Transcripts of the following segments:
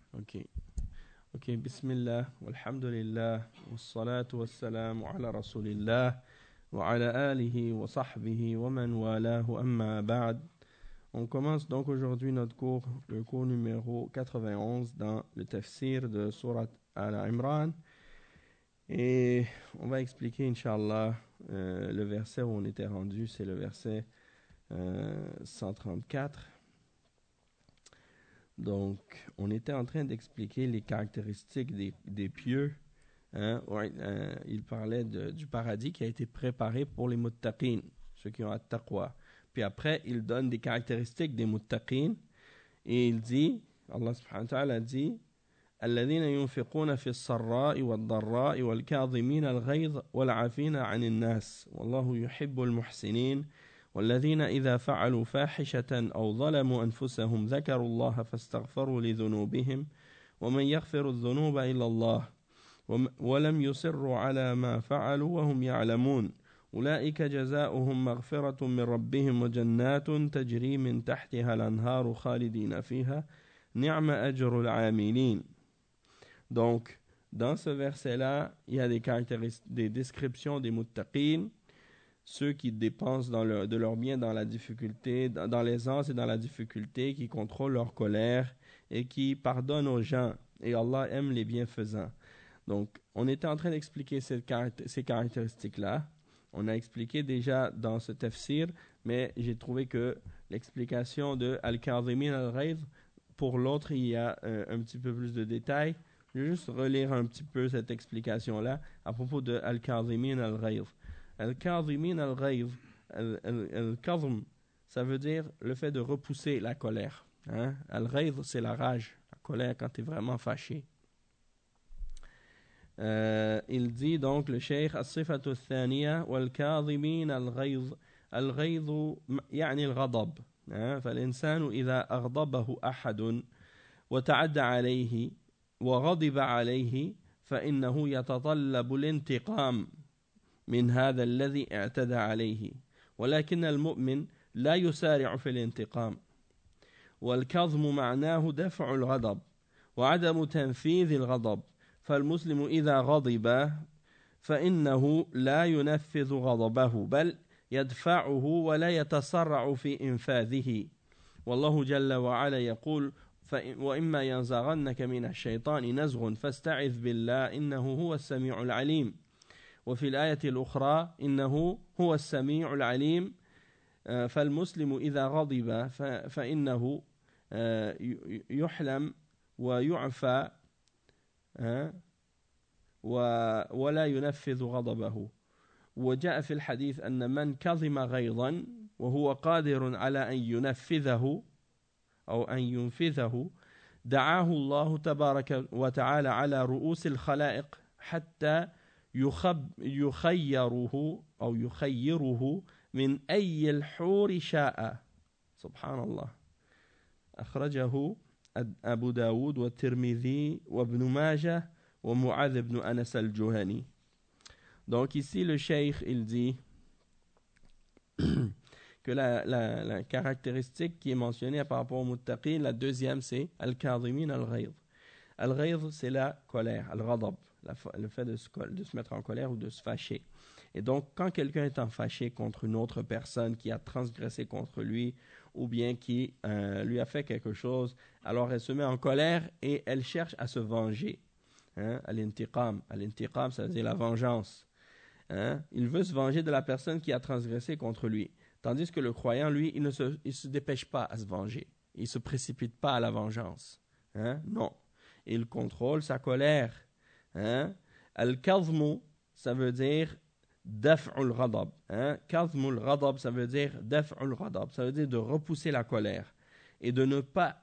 Ok. Ok, bismillah, walhamdulillah, wassalatu wassalamu ala rasulillah, wa ala alihi wa sahbihi wa man walahu amma ba'd. On commence donc aujourd'hui notre cours, le cours numéro 91 dans le tafsir de Surat Al-Imran. Et on va expliquer, Inch'Allah, le verset où on était rendu, c'est le verset 134. Donc, on était en train d'expliquer les caractéristiques des pieux. Hein? Ouais, il parlait du paradis qui a été préparé pour les muttaqin, ceux qui ont at-taqwa. Puis après, il donne des caractéristiques des muttaqin et il dit, Allah subhanahu wa ta'ala dit, الذين ينفقون في السراء والضراء والكاظمين الغيظ والعافين عن الناس والله يحب المحسنين والذين إذا فعلوا فاحشة أو ظلموا أنفسهم ذكروا الله فاستغفروا لذنوبهم ومن يغفر الذنوب إلا الله ولم يصروا على ما فعلوا وهم يعلمون أولئك جزاؤهم مغفرة من ربهم وجنات تجري من تحتها الأنهار خالدين فيها نعم أجر العاملين. Donc, dans ce verset-là, il y a des descriptions des muttaqin, ceux qui dépensent de leur bien dans la difficulté, dans l'aisance et dans la difficulté, qui contrôlent leur colère et qui pardonnent aux gens. Et Allah aime les bienfaisants. Donc, on était en train d'expliquer ces caractéristiques-là. On a expliqué déjà dans ce tafsir, mais j'ai trouvé que l'explication de Al-Kadhimin al-Ghayz, pour l'autre, il y a un petit peu plus de détails. Je vais juste relire un petit peu cette explication-là à propos de Al-Kadhimin al-Ghayz. Al-Kadhimin al-Ghayz, Al-Kadhim, ça veut dire le fait de repousser la colère. Hein? Al-Ghayz, c'est la rage, la colère quand tu es vraiment fâché. Il dit donc le cheikh as-sifatu ath-thaniya wal-kadhimin al-ghayz al-ghayz يعني الغضب فالإنسان إذا أغضبه أحد وتعدى عليه وغضب عليه فإنه يتطلب الانتقام من هذا الذي اعتدى عليه ولكن المؤمن لا يسارع في الانتقام والكظم معناه دفع الغضب وعدم تنفيذ الغضب فالمسلم إذا غضب فإنه لا ينفذ غضبه بل يدفعه ولا يتسرع في إنفاذه والله جل وعلا يقول وإما ينزغنك من الشيطان نزغ فاستعذ بالله إنه هو السميع العليم وفي الآية الأخرى إنه هو السميع العليم فالمسلم إذا غضب فإنه يحلم ويعفى ولا ينفذ غضبه وجاء في الحديث أن من كظم غيظا وهو قادر على أن ينفذه أو أن ينفذه دعاه الله تبارك وتعالى على رؤوس الخلائق حتى يخيره أو يخيره من أي الحور شاء سبحان الله أخرجه أبو داود والترمذي وابن ماجه ومعاذ بن أنس الجهني. Donc ici le cheikh il dit que la caractéristique qui est mentionnée par rapport au muttaqin, la deuxième c'est al-kadhimin al-ghayz. Al-ghayz c'est la colère, al-ghadab, le fait de se mettre en colère ou de se fâcher. Et donc quand quelqu'un est en fâché contre une autre personne qui a transgressé contre lui ou bien qui lui a fait quelque chose, alors elle se met en colère et elle cherche à se venger. Hein? Al-intiqam, ça veut dire la vengeance. Hein? Il veut se venger de la personne qui a transgressé contre lui. Tandis que le croyant, lui, il ne se dépêche pas à se venger. Il ne se précipite pas à la vengeance. Hein? Non. Il contrôle sa colère. Hein? Al-kadhmu, ça veut dire daf'ul ghadab. Hein? Kadhmul ghadab, ça veut dire daf'ul ghadab. Ça veut dire de repousser la colère. Et de ne pas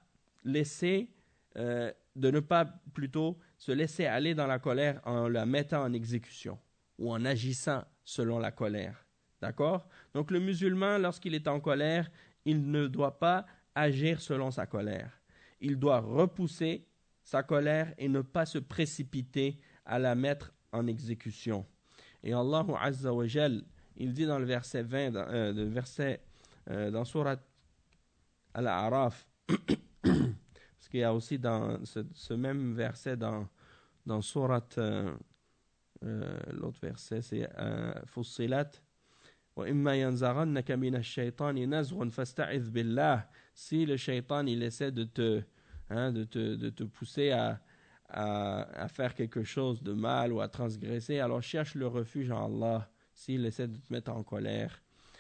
plutôt se laisser aller dans la colère en la mettant en exécution ou en agissant selon la colère. D'accord? Donc le musulman, lorsqu'il est en colère, il ne doit pas agir selon sa colère. Il doit repousser sa colère et ne pas se précipiter à la mettre en exécution. Et Allah Azza wa Jal, il dit dans le verset 20, dans Surat Al-A'raf, Parce qu'il y a aussi dans ce même verset dans sourate, l'autre verset c'est Fussilat. وَإِمَّا يَنْزَغَنَّكَ مِنَ الشَّيْطَانِ نَزْغٌ فَاسْتَعِذْ بِاللَّهِ. Si le shaitan il essaie de te pousser à faire quelque chose de mal ou à transgresser, alors cherche le refuge en Allah. S'il essaie de te mettre en colère,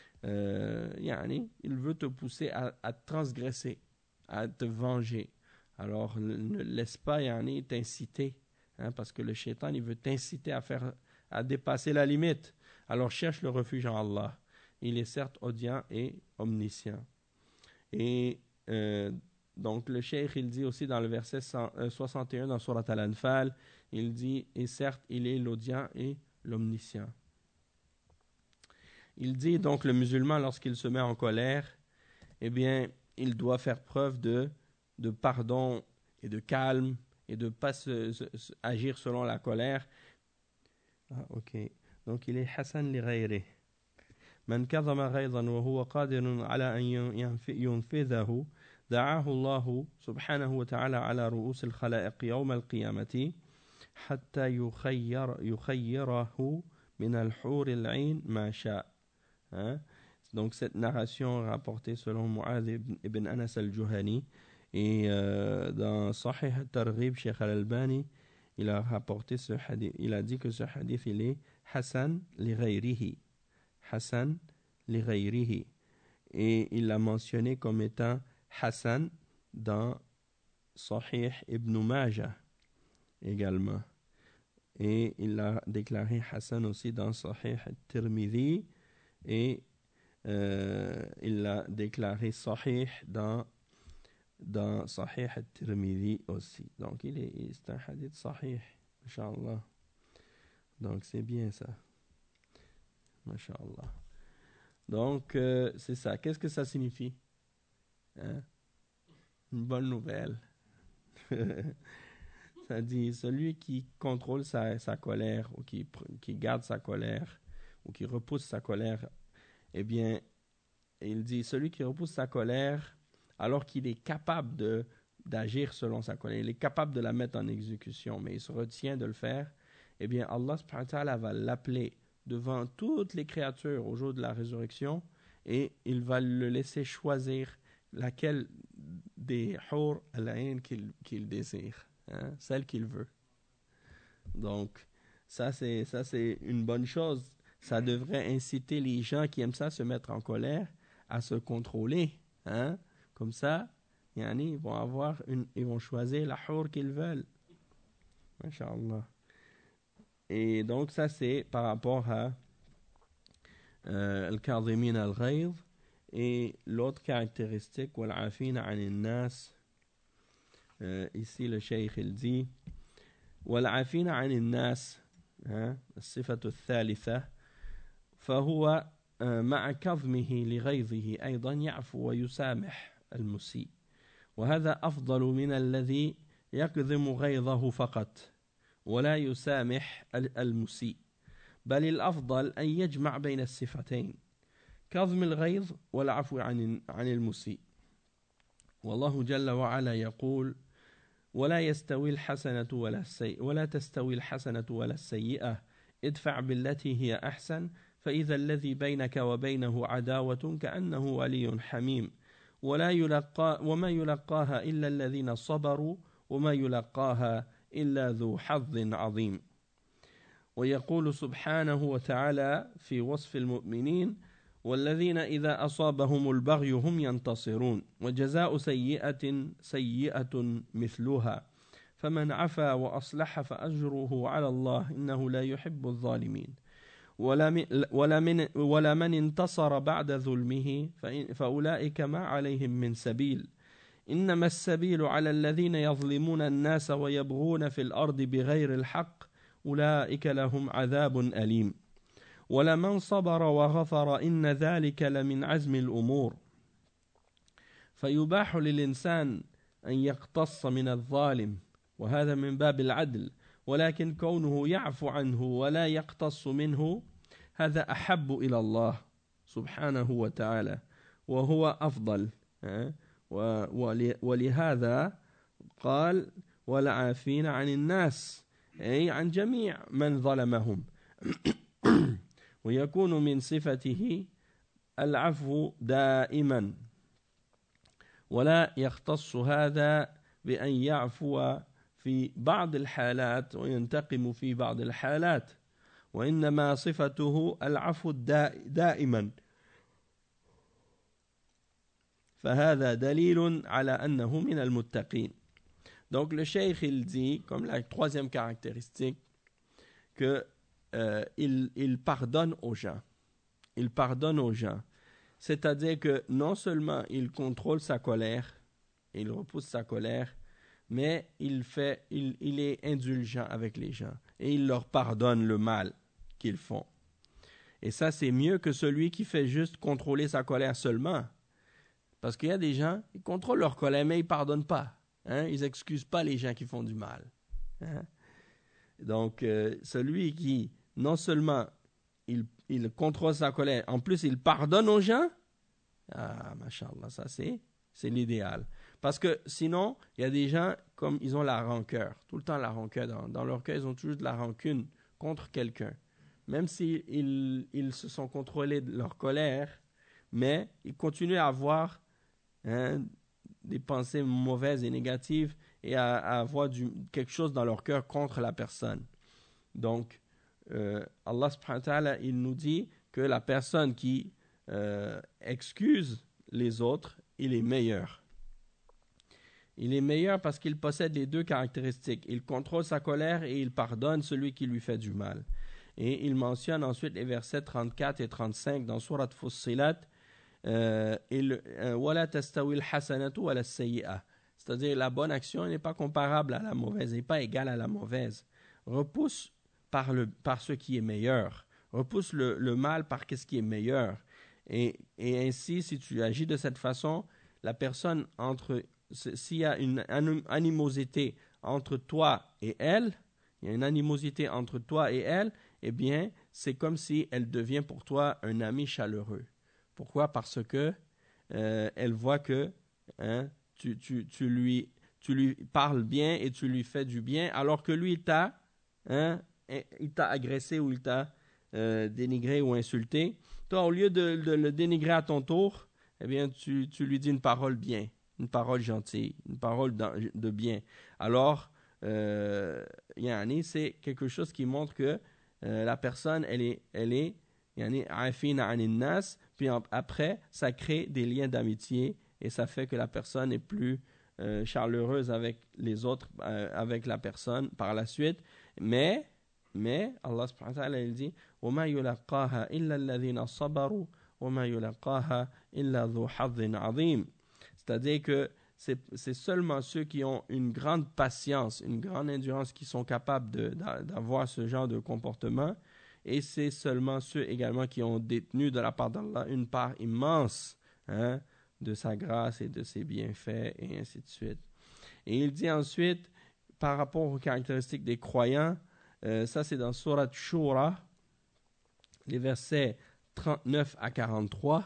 il veut te pousser à transgresser, à te venger. Alors ne laisse pas t'inciter, parce que le shaitan il veut t'inciter à dépasser la limite. Alors cherche le refuge en Allah. Il est certes audient et omniscient. Et donc le cheikh il dit aussi dans le verset 61 dans Surat Al-Anfal, il dit, et certes il est l'audient et l'omniscient. Il dit donc le musulman lorsqu'il se met en colère, eh bien il doit faire preuve de pardon et de calme et de ne pas agir selon la colère. Ok. Donc il est Hassan li ghayri. من كظم غيظا وهو قادر على أن ينفذه دعاه الله سبحانه وتعالى على رؤوس الخلائق يوم القيامة حتى يخيره من الحور العين ما شاء. Donc cette narration rapportée selon Mu'adh ibn Anas al-Juhani et dans Sahih al-Targhib, Cheikh al-Albani il a rapporté ce hadith, il a dit que ce hadith il est Hassan li ghayrihi. Hassan li ghayrihi. Et il l'a mentionné comme étant Hassan dans Sahih ibn Majah également. Et il l'a déclaré Hassan aussi dans Sahih al-Tirmidhi et il l'a déclaré Sahih dans Sahih al-Tirmidhi aussi. Donc c'est un hadith Sahih, Inch'Allah. Donc c'est bien ça. Masha'Allah. Donc c'est ça. Qu'est-ce que ça signifie? Une bonne nouvelle. Ça dit celui qui contrôle sa colère ou qui garde sa colère ou qui repousse sa colère, eh bien il dit celui qui repousse sa colère alors qu'il est capable d'agir selon sa colère, il est capable de la mettre en exécution, mais il se retient de le faire, eh bien Allah subhanahu wa ta'ala va l'appeler devant toutes les créatures au jour de la résurrection et il va le laisser choisir laquelle des hur al-ayn qu'il désire, celle qu'il veut. Donc ça c'est une bonne chose. Ça devrait inciter les gens qui aiment ça se mettre en colère à se contrôler, comme ça ils vont choisir la hur qu'ils veulent. Masha'Allah. Et donc ça c'est par rapport à al-kadhimin al-ghayz. Et l'autre caractéristique wal-afina 'anil nas, ici le cheikh il dit wal-afina 'anil nas, الصفة الثالثة فهو مع كظمه لغيظه أيضا يعفو ويسامح المسيء، وهذا أفضل من الذي يكظم غيظه فقط ولا يسامح المسيء، بل الأفضل أن يجمع بين الصفتين كظم الغيظ والعفو عن المسيء. والله جل وعلا يقول ولا تستوي الحسنة ولا السيئة ادفع بالتي هي أحسن فإذا الذي بينك وبينه عداوة كأنه ولي حميم وما يلقاها إلا الذين صبروا وما يلقاها إلا ذو حظ عظيم. ويقول سبحانه وتعالى في وصف المؤمنين والذين إذا أصابهم البغي هم ينتصرون وجزاء سيئة مثلها فمن عفا وأصلح فأجره على الله إنه لا يحب الظالمين ولا من انتصر بعد ظلمه فأولئك ما عليهم من سبيل إنما السبيل على الذين يظلمون الناس ويبغون في الأرض بغير الحق أولئك لهم عذاب أليم ولمن صبر وغفر إن ذلك لمن عزم الأمور. فيباح للإنسان أن يقتص من الظالم وهذا من باب العدل، ولكن كونه يعفو عنه ولا يقتص منه هذا أحب إلى الله سبحانه وتعالى وهو أفضل. ولهذا قال والعافين عن الناس أي عن جميع من ظلمهم ويكون من صفته العفو دائما ولا يختص هذا بأن يعفو في بعض الحالات وينتقم في بعض الحالات وإنما صفته العفو دائما فهذا دليل على أنه من المتقين. Donc le cheikh il dit comme la troisième caractéristique que il pardonne aux gens. Il pardonne aux gens. C'est-à-dire que non seulement il contrôle sa colère, il repousse sa colère, mais il est indulgent avec les gens et il leur pardonne le mal qu'ils font. Et ça, c'est mieux que celui qui fait juste contrôler sa colère seulement. Parce qu'il y a des gens, ils contrôlent leur colère, mais ils ne pardonnent pas. Hein? Ils n'excusent pas les gens qui font du mal. Hein? Donc, celui qui, non seulement il contrôle sa colère, en plus il pardonne aux gens, ah, machallah, ça c'est l'idéal. Parce que sinon, il y a des gens, comme ils ont la rancœur, tout le temps la rancœur, dans leur cœur, ils ont toujours de la rancune contre quelqu'un. Même s'ils se sont contrôlés de leur colère, mais ils continuent à avoir des pensées mauvaises et négatives et à avoir quelque chose dans leur cœur contre la personne. Donc, Allah subhanahu wa ta'ala, il nous dit que la personne qui excuse les autres, il est meilleur. Il est meilleur parce qu'il possède les deux caractéristiques. Il contrôle sa colère et il pardonne celui qui lui fait du mal. Et il mentionne ensuite les versets 34 et 35 dans Surat Fussilat. C'est-à-dire la bonne action n'est pas comparable à la mauvaise, n'est pas égale à la mauvaise. Repousse par ce qui est meilleur. Repousse le mal par ce qui est meilleur. Et ainsi, si tu agis de cette façon, la personne s'il y a une animosité entre toi et elle, il y a une animosité entre toi et elle, eh bien, c'est comme si elle devient pour toi un ami chaleureux. Pourquoi? Parce que elle voit que tu lui parles bien et tu lui fais du bien, alors que lui, il t'a agressé ou il t'a dénigré ou insulté. Toi, au lieu de le dénigrer à ton tour, eh bien, tu lui dis une parole bien, une parole gentille, une parole de bien. Alors, c'est quelque chose qui montre que la personne, elle est afina anin nas, puis après, ça crée des liens d'amitié et ça fait que la personne est plus chaleureuse avec les autres, avec la personne par la suite. Mais Allah subhanahu wa ta'ala, il dit وَمَا يُلَقَّاهَا إِلَّا الَّذِينَ صَبَرُوا وَمَا يُلَقَّاهَا إِلَّا ذُو حَظٍّ عَظِيمٍ. C'est-à-dire que c'est seulement ceux qui ont une grande patience, une grande endurance qui sont capables d'avoir ce genre de comportement. Et c'est seulement ceux également qui ont détenu de la part d'Allah une part immense de sa grâce et de ses bienfaits et ainsi de suite. Et il dit ensuite, par rapport aux caractéristiques des croyants, ça c'est dans Surat Shura, les versets 39 à 43,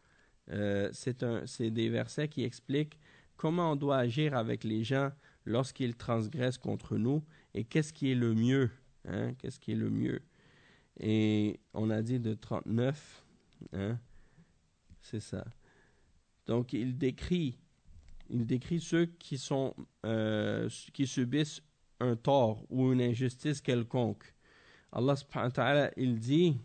c'est des versets qui expliquent comment on doit agir avec les gens lorsqu'ils transgressent contre nous et qu'est-ce qui est le mieux, qu'est-ce qui est le mieux. Et on a dit de 39, c'est ça. Donc il décrit ceux qui subissent un tort ou une injustice quelconque. Allah subhanahu wa ta'ala, il dit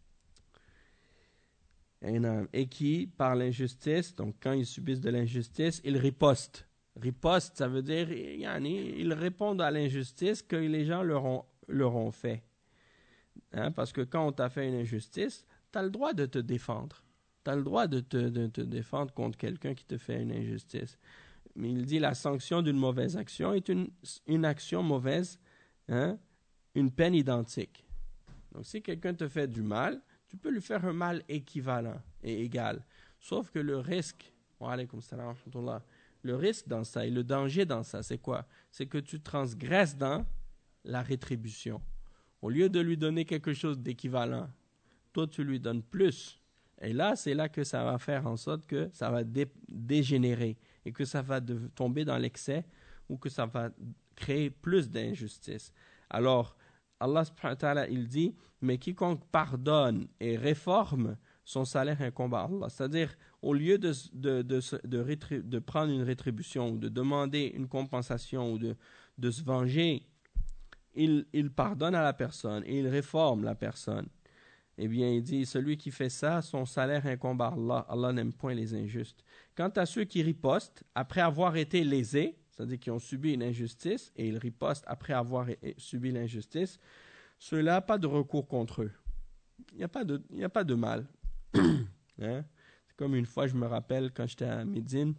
et qui, par l'injustice, donc quand ils subissent de l'injustice, ils ripostent. Riposte, ça veut dire ils répondent à l'injustice que les gens leur ont fait. Parce que quand on t'a fait une injustice, tu as le droit de te défendre. Tu as le droit de te défendre contre quelqu'un qui te fait une injustice. Mais il dit la sanction d'une mauvaise action est une action mauvaise, une peine identique. Donc si quelqu'un te fait du mal, tu peux lui faire un mal équivalent et égal. Sauf que le risque, le risque dans ça et le danger dans ça, c'est quoi? C'est que tu transgresses dans la rétribution. Au lieu de lui donner quelque chose d'équivalent, toi tu lui donnes plus. Et là, c'est là que ça va faire en sorte que ça va dégénérer et que ça va tomber dans l'excès ou que ça va créer plus d'injustice. Alors, Allah subhanahu wa ta'ala, il dit, mais quiconque pardonne et réforme, son salaire incombe à Allah. C'est-à-dire, au lieu de prendre une rétribution, ou de demander une compensation, ou de se venger, il pardonne à la personne et il réforme la personne. Eh bien, il dit, celui qui fait ça, son salaire incombe à Allah. Allah n'aime point les injustes. Quant à ceux qui ripostent, après avoir été lésés, c'est-à-dire qui ont subi une injustice, et ils ripostent après avoir subi l'injustice, ceux-là, pas de recours contre eux. Il n'y a pas de mal. Hein? C'est comme une fois, je me rappelle, quand j'étais à Médine,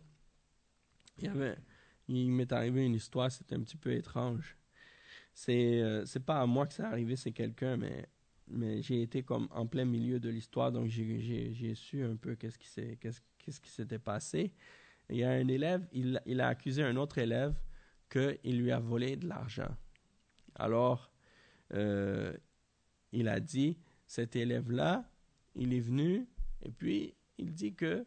il m'est arrivé une histoire, c'était un petit peu étrange. C'est pas à moi que ça arrivé, c'est quelqu'un, mais j'ai été comme en plein milieu de l'histoire, donc j'ai su un peu qu'est-ce qui s'était passé. Il y a un élève, il a accusé un autre élève qu'il lui a volé de l'argent. Alors, il a dit, cet élève-là, il est venu, et puis il dit que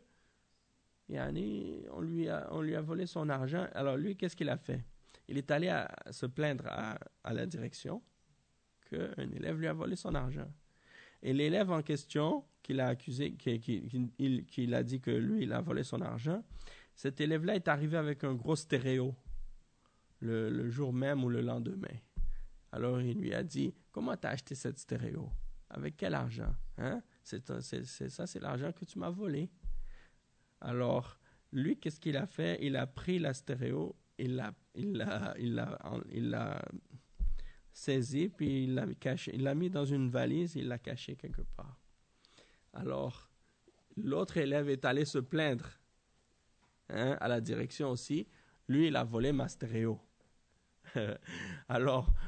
on lui a volé son argent. Alors lui, qu'est-ce qu'il a fait? Il est allé se plaindre à la direction qu'un élève lui a volé son argent. Et l'élève en question, qu'il a accusé, qu'il a dit que lui, il a volé son argent, cet élève-là est arrivé avec un gros stéréo le jour même ou le lendemain. Alors il lui a dit, comment tu as acheté cette stéréo? Avec quel argent? Hein? C'est l'argent que tu m'as volé. Alors, lui, qu'est-ce qu'il a fait? Il a pris la stéréo, il l'a saisi, puis il l'a caché. Il l'a mis dans une valise, il l'a caché quelque part. Alors, l'autre élève est allé se plaindre à la direction aussi. Lui, il a volé ma stéréo. Alors,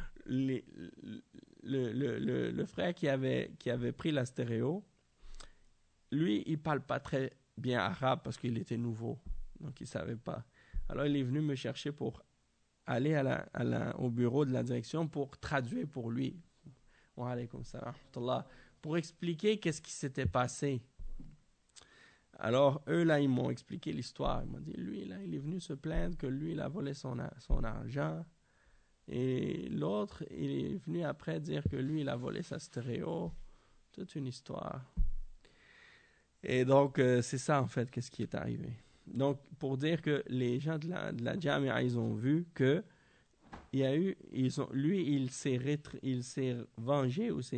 le frère qui avait pris la stéréo, lui, il parle pas très bien arabe parce qu'il était nouveau, donc il savait pas. Alors, il est venu me chercher pour aller au bureau de la direction pour traduire pour lui. Wa alaykoum salam, pour expliquer qu'est-ce qui s'était passé. Alors, eux, là, ils m'ont expliqué l'histoire. Ils m'ont dit, lui, là, il est venu se plaindre que lui, il a volé son argent. Et l'autre, il est venu après dire que lui, il a volé sa stéréo. Toute une histoire. Et donc, c'est ça, en fait, qu'est-ce qui est arrivé. Donc, pour dire que les gens de la Jamia, ils ont vu que il a vengé ou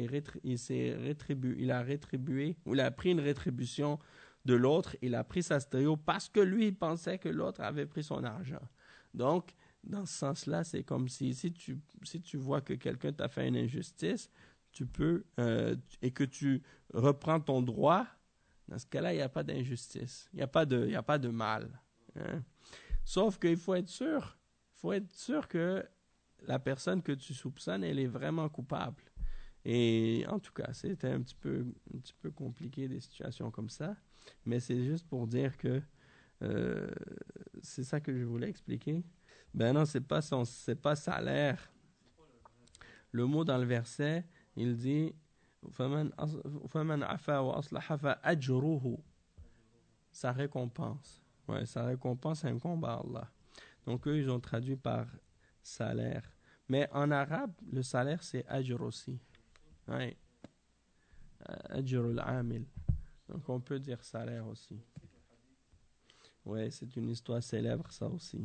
il a rétribué, ou il a pris une rétribution de l'autre, il a pris sa stéréo parce que lui, il pensait que l'autre avait pris son argent. Donc, dans ce sens-là, c'est comme si tu vois que quelqu'un t'a fait une injustice, tu peux, et que tu reprends ton droit, dans ce cas-là, il n'y a pas d'injustice. Il n'y a pas de mal. Hein? Sauf qu'il faut être sûr. Il faut être sûr que la personne que tu soupçonnes, elle est vraiment coupable. Et en tout cas, c'était un petit peu compliqué des situations comme ça. Mais c'est juste pour dire que c'est ça que je voulais expliquer. Ben non, c'est pas salaire. Le mot dans le verset, il dit فَمَنْ عَفَا وَأَصْلَحَ فَأَجْرُهُ. Sa récompense. Ouais, sa récompense incombe à Allah. Donc eux, ils ont traduit par salaire. Mais en arabe, le salaire, c'est ajr aussi. Ouais. Ajr al-amil. Donc on peut dire salaire aussi. Ouais, c'est une histoire célèbre, ça aussi.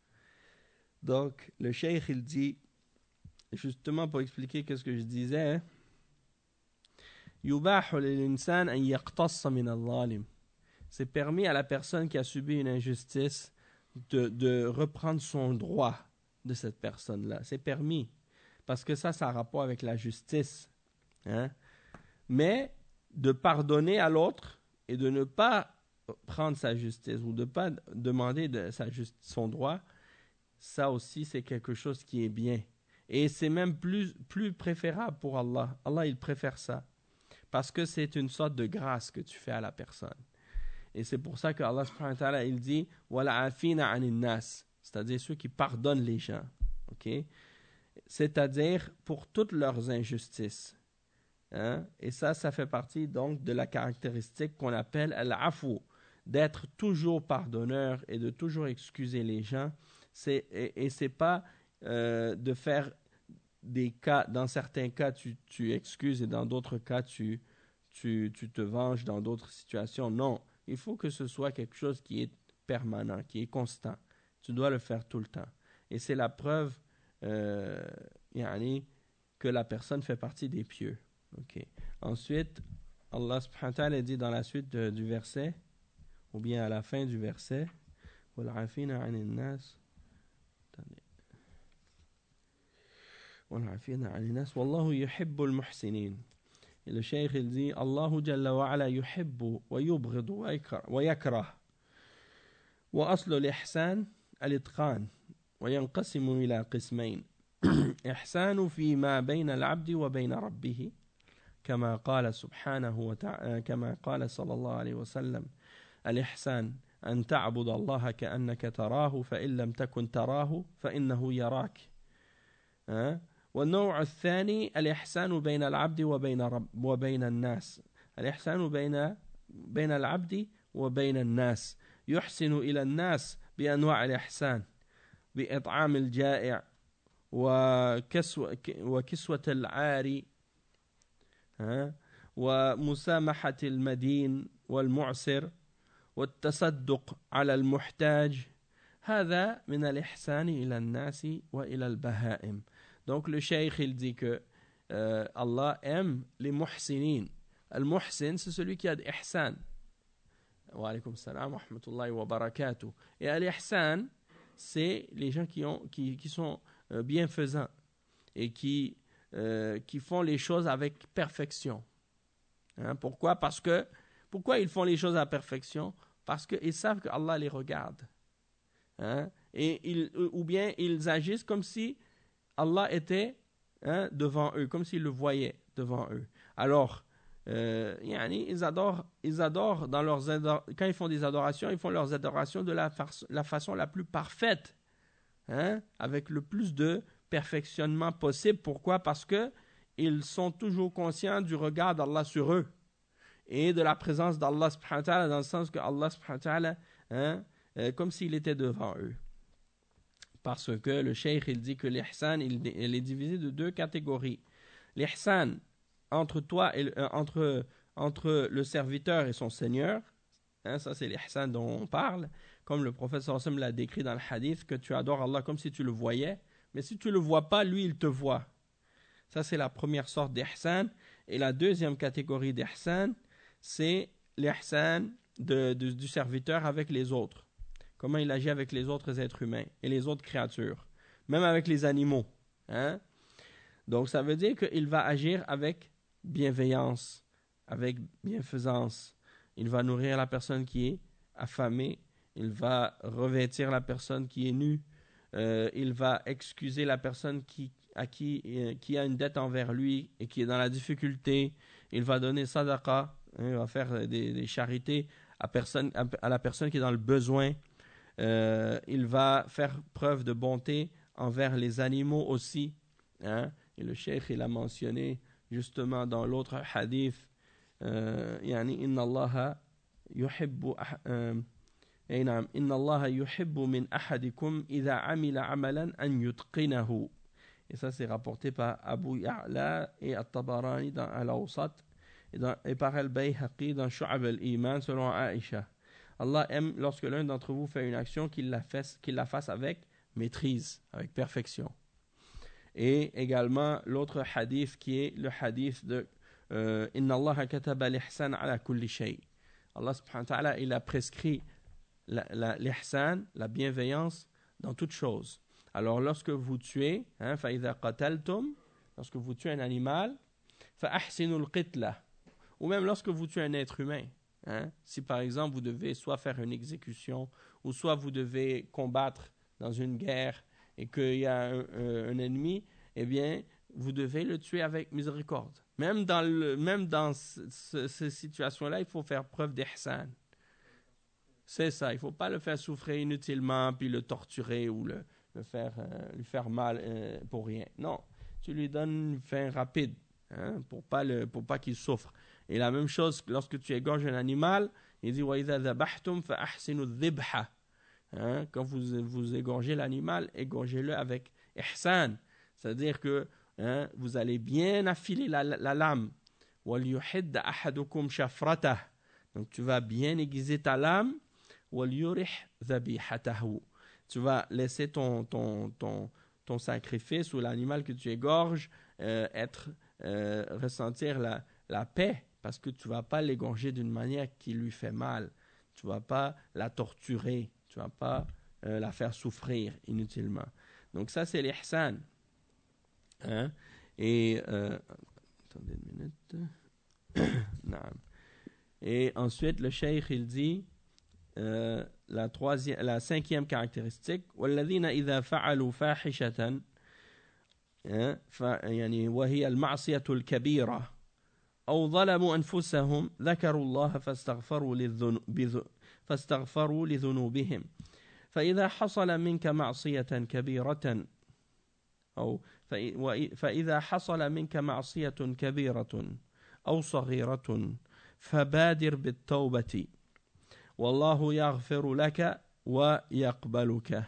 Donc, le cheikh, il dit, justement pour expliquer ce que je disais, يُبَاحُ لِلْإِنسَانِ أَنْ يَقْتَصَّ مِنَ الظَّالِمِ. C'est permis à la personne qui a subi une injustice de reprendre son droit de cette personne-là. C'est permis. Parce que ça a rapport avec la justice. Hein? Mais de pardonner à l'autre et de ne pas prendre sa justice ou de ne pas demander son droit, ça aussi, c'est quelque chose qui est bien. Et c'est même plus préférable pour Allah. Allah, il préfère ça. Parce que c'est une sorte de grâce que tu fais à la personne. Et c'est pour ça que Allah subhanahu wa ta'ala, il dit « وَلَعَافِينَ عَنِ النَّاسِ » c'est-à-dire ceux qui pardonnent les gens. Okay? C'est-à-dire pour toutes leurs injustices. Hein? Et ça fait partie donc de la caractéristique qu'on appelle al-afu, d'être toujours pardonneur et de toujours excuser les gens. Et c'est pas de faire des cas, dans certains cas tu excuses et dans d'autres cas tu te venges dans d'autres situations. Non, il faut que ce soit quelque chose qui est permanent, qui est constant. Tu dois le faire tout le temps. Et c'est la preuve yani, que la personne fait partie des pieux. Okay. Ensuite, Allah subhanahu wa ta'ala dit dans la suite du verset, ou bien à la fin du verset, وَالْعَافِينَ عَنِ النَّاسِ وَالْعَافِينَ عَنِ النَّاسِ وَاللَّهُ يُحِبُّ الْمُحْسِنِينَ. Et le cheikh il dit Allahu Jalla wa Ala yuhibbu wa yubghidu wa yakrah. Wa aslu al-ihsan al-itqan wa yanqasimu ila qismayn. إحسان فيما بين العبد وبين ربه كما قال سبحانه وتعالى كما قال صلى الله عليه وسلم الإحسان أن تعبد الله كأنك تراه فإن لم تكن تراه فإنه يراك. والنوع الثاني الإحسان بين العبد وبين الناس. الإحسان بين العبد وبين الناس يحسن إلى الناس بأنواع الإحسان بإطعام الجائع وكسوة العاري ومسامحة المدين والمعسر والتصدق على المحتاج. هذا من الإحسان إلى الناس وإلى البهائم. Donc le cheikh il dit que Allah aime les muhsinin. Al-muhsin c'est celui qui a d'ihsan. Wa alaykum salam wa rahmatullahi wa barakatuh. Et al-ihsan c'est les gens qui sont bienfaisants et qui font les choses avec perfection. Pourquoi ils font les choses à perfection? Parce qu'ils savent que Allah les regarde. Ou bien ils agissent comme si Allah était devant eux, comme s'ils le voyaient devant eux. Alors, ils adorent quand ils font des adorations, ils font leurs adorations de la façon la plus parfaite, avec le plus de perfectionnement possible. Pourquoi? Parce que ils sont toujours conscients du regard d'Allah sur eux et de la présence d'Allah subhanahu wa ta'ala, dans le sens que Allah subhanahu wa ta'ala, comme s'il était devant eux. Parce que le cheikh il dit que l'ihsan il est divisé de deux catégories. L'ihsan entre toi et entre le serviteur et son seigneur, ça c'est l'ihsan dont on parle, comme le prophète sallallahu alayhi wa sallam l'a décrit dans le hadith, que tu adores Allah comme si tu le voyais, mais si tu ne le vois pas, lui il te voit. Ça c'est la première sorte d'ihsan. Et la deuxième catégorie d'ihsan, c'est l'ihsan du serviteur avec les autres. Comment il agit avec les autres êtres humains et les autres créatures, même avec les animaux. Donc ça veut dire qu'il va agir avec bienveillance, avec bienfaisance. Il va nourrir la personne qui est affamée, il va revêtir la personne qui est nue, il va excuser la personne qui a une dette envers lui et qui est dans la difficulté. Il va donner sadaqa, il va faire des charités à la personne qui est dans le besoin. Il va faire preuve de bonté envers les animaux aussi. Et le cheikh il a mentionné justement dans l'autre hadith, inna Allah yuhibbu inna Allah yuhibbu min ahadikum idha amila amalan an yutqinahu. Et ça c'est rapporté par Abu Ya'la et At-Tabarani dans Al-Awsat et par Al-Bayhaqi dans Shu'ab al-Iman selon Aïcha. Allah aime lorsque l'un d'entre vous fait une action qu'il la fasse avec maîtrise, avec perfection. Et également l'autre hadith qui est le hadith de Inna Allah kataba l'ihsan ala kulli shay. Allah subhanahu wa ta'ala il a prescrit l'ihsan, la bienveillance dans toute chose. Alors lorsque vous tuez, fa idha qataltum, lorsque vous tuez un animal, fa ahsinu al-qitla, ou même lorsque vous tuez un être humain. Si par exemple vous devez soit faire une exécution ou soit vous devez combattre dans une guerre et qu'il y a un ennemi, eh bien vous devez le tuer avec miséricorde. Même dans ces situations-là, il faut faire preuve d'ihsan. C'est ça, il ne faut pas le faire souffrir inutilement puis le torturer ou lui faire mal pour rien. Non, tu lui donnes une fin rapide pour pas qu'il souffre. Et la même chose, lorsque tu égorges un animal, il dit وَإِذَا ذَبَحْتُمْ فَأَحْسِنُوا الذِّبْحَ. Hein? Quand vous égorgez l'animal, égorgez-le avec ihsan. C'est-à-dire que vous allez bien affiler la lame. وَلْيُحِدَّ أَحَدُكُمْ شَفْرَتَهُ. Donc tu vas bien aiguiser ta lame. وَلْيُرِحْ ذَبِيحَتَهُ. Tu vas laisser ton sacrifice ou l'animal que tu égorges ressentir la paix, parce que tu ne vas pas l'égorger d'une manière qui lui fait mal. Tu ne vas pas la torturer. Tu ne vas pas la faire souffrir inutilement. Donc ça, c'est l'ihsan. Hein? Et attendez une minute. Non. Et ensuite, le cheikh, il dit la cinquième caractéristique, والذين إذا فعلوا فاحشة يعني وهي المعصية الكبيرة أو ظلموا أنفسهم ذكروا الله فاستغفروا لذنوبهم فإذا حصل منك معصية كبيرة فإذا حصل منك معصية كبيرة أو صغيرة فبادر بالتوبة والله يغفر لك ويقبلك